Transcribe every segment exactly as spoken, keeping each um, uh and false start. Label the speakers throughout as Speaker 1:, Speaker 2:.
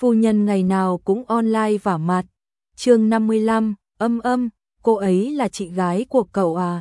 Speaker 1: phu nhân ngày nào cũng online vả mặt. Chương năm mươi lăm, âm âm, cô ấy là chị gái của cậu à?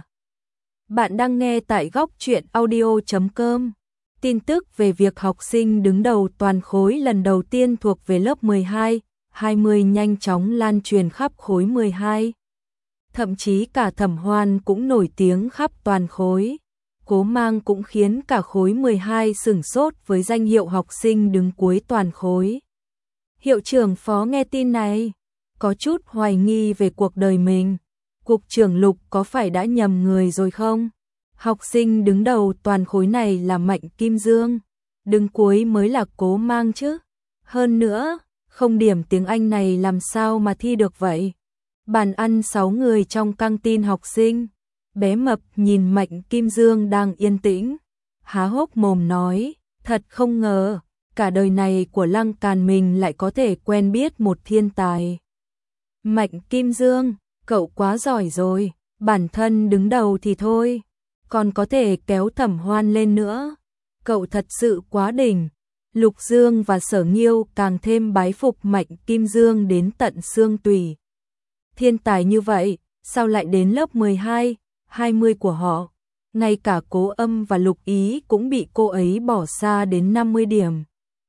Speaker 1: Bạn đang nghe tại góc truyện audio chấm com. Tin tức về việc học sinh đứng đầu toàn khối lần đầu tiên thuộc về lớp mười hai, hai mươi nhanh chóng lan truyền khắp khối mười hai. Thậm chí cả Thẩm Hoan cũng nổi tiếng khắp toàn khối. Cố Mang cũng khiến cả khối mười hai sửng sốt với danh hiệu học sinh đứng cuối toàn khối. Hiệu trưởng Phó nghe tin này, có chút hoài nghi về cuộc đời mình. Cục trưởng Lục có phải đã nhầm người rồi không? Học sinh đứng đầu toàn khối này là Mạnh Kim Dương, đứng cuối mới là Cố Mang chứ. Hơn nữa, không điểm tiếng Anh này làm sao mà thi được vậy? Bàn ăn sáu người trong căng tin học sinh. Bé Mập nhìn Mạnh Kim Dương đang yên tĩnh, há hốc mồm nói, thật không ngờ, cả đời này của Lăng Càn mình lại có thể quen biết một thiên tài. Mạnh Kim Dương, cậu quá giỏi rồi, bản thân đứng đầu thì thôi, còn có thể kéo Thẩm Hoan lên nữa. Cậu thật sự quá đỉnh. Lục Dương và Sở Nghiêu càng thêm bái phục Mạnh Kim Dương đến tận xương tủy. Thiên tài như vậy, sao lại đến lớp mười hai, hai mươi của họ? Ngay cả Cố Âm và Lục Ý cũng bị cô ấy bỏ xa đến năm mươi điểm.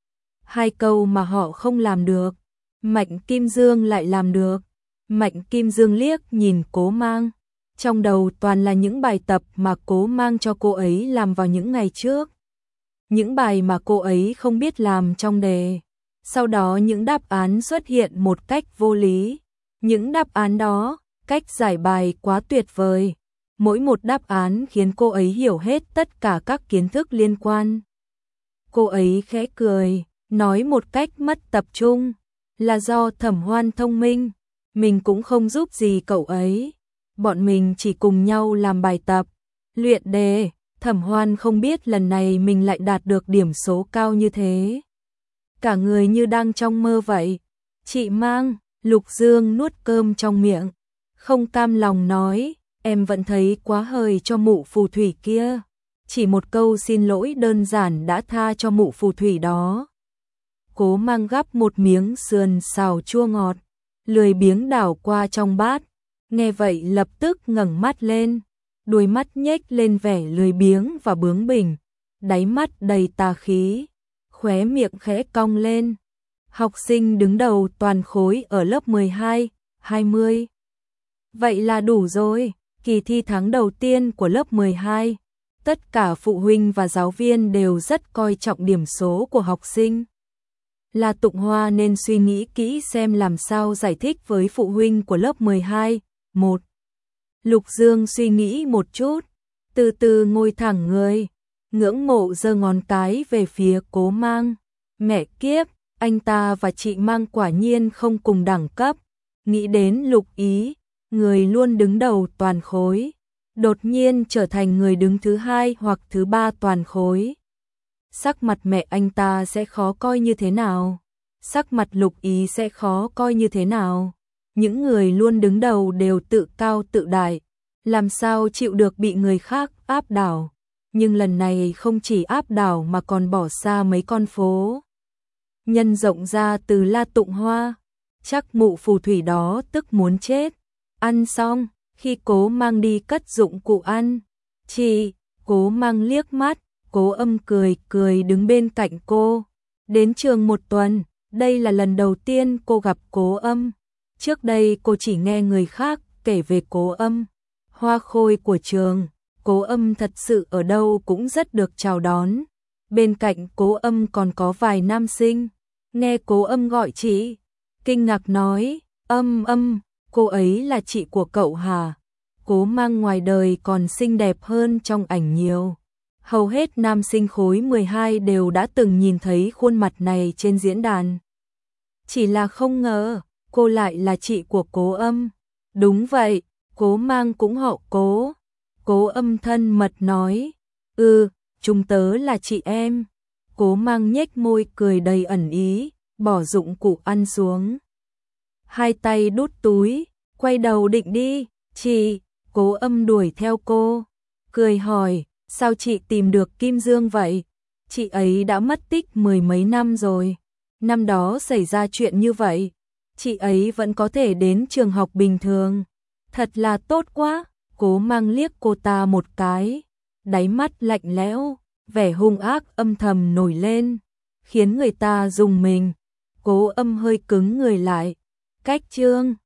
Speaker 1: Hai câu mà họ không làm được, Mạnh Kim Dương lại làm được. Mạnh Kim Dương liếc nhìn Cố Mang, trong đầu toàn là những bài tập mà Cố Mang cho cô ấy làm vào những ngày trước. Những bài mà cô ấy không biết làm trong đề. Sau đó những đáp án xuất hiện một cách vô lý. Những đáp án đó, cách giải bài quá tuyệt vời. Mỗi một đáp án khiến cô ấy hiểu hết tất cả các kiến thức liên quan. Cô ấy khẽ cười, nói một cách mất tập trung, là do Thẩm Hoan thông minh, mình cũng không giúp gì cậu ấy. Bọn mình chỉ cùng nhau làm bài tập, luyện đề. Thẩm Hoan không biết lần này mình lại đạt được điểm số cao như thế. Cả người như đang trong mơ vậy. Chị Mang, Lục Dương nuốt cơm trong miệng, không cam lòng nói, em vẫn thấy quá hời cho mụ phù thủy kia. Chỉ một câu xin lỗi đơn giản đã tha cho mụ phù thủy đó. Cố Mang gắp một miếng sườn xào chua ngọt, lười biếng đảo qua trong bát. Nghe vậy lập tức ngẩng mắt lên, đuôi mắt nhếch lên vẻ lười biếng và bướng bỉnh, đáy mắt đầy tà khí, khóe miệng khẽ cong lên. Học sinh đứng đầu toàn khối ở lớp mười hai, hai mươi. Vậy là đủ rồi, kỳ thi tháng đầu tiên của lớp mười hai. Tất cả phụ huynh và giáo viên đều rất coi trọng điểm số của học sinh. La Tụng Hoa nên suy nghĩ kỹ xem làm sao giải thích với phụ huynh của lớp mười hai. Một. Lục Dương suy nghĩ một chút, từ từ ngồi thẳng người, ngưỡng mộ giơ ngón cái về phía Cố Mang. Mẹ kiếp, anh ta và chị Mang quả nhiên không cùng đẳng cấp. Nghĩ đến Lục Ý, người luôn đứng đầu toàn khối, đột nhiên trở thành người đứng thứ hai hoặc thứ ba toàn khối. Sắc mặt mẹ anh ta sẽ khó coi như thế nào? Sắc mặt Lục Ý sẽ khó coi như thế nào? Những người luôn đứng đầu đều tự cao tự đại, làm sao chịu được bị người khác áp đảo. Nhưng lần này không chỉ áp đảo mà còn bỏ xa mấy con phố. Nhân rộng ra từ La Tụng Hoa, chắc mụ phù thủy đó tức muốn chết. Ăn xong, khi Cố Mang đi cất dụng cụ ăn, chị, Cố Mang liếc mắt, Cố Âm cười cười đứng bên cạnh cô. Đến trường một tuần, đây là lần đầu tiên cô gặp Cố Âm. Trước đây cô chỉ nghe người khác kể về Cố Âm, hoa khôi của trường. Cố Âm thật sự ở đâu cũng rất được chào đón. Bên cạnh Cố Âm còn có vài nam sinh. Nghe Cố Âm gọi chị, kinh ngạc nói, Âm Âm, cô ấy là chị của cậu hả? Cố Mang ngoài đời còn xinh đẹp hơn trong ảnh nhiều. Hầu hết nam sinh khối mười hai đều đã từng nhìn thấy khuôn mặt này trên diễn đàn. Chỉ là không ngờ, cô lại là chị của Cố Âm. Đúng vậy, Cố Mang cũng họ Cố. Cố Âm thân mật nói, ừ, chúng tớ là chị em. Cố Mang nhếch môi cười đầy ẩn ý, bỏ dụng cụ ăn xuống. Hai tay đút túi, quay đầu định đi, chị. Cố Âm đuổi theo cô, cười hỏi, sao chị tìm được Kim Dương vậy? Chị ấy đã mất tích mười mấy năm rồi. năm đó xảy ra chuyện như vậy, chị ấy vẫn có thể đến trường học bình thường. Thật là tốt quá, Cố Mang liếc cô ta một cái, đáy mắt lạnh lẽo, vẻ hung ác âm thầm nổi lên, khiến người ta rùng mình. Cố Âm hơi cứng người lại. Cách Trương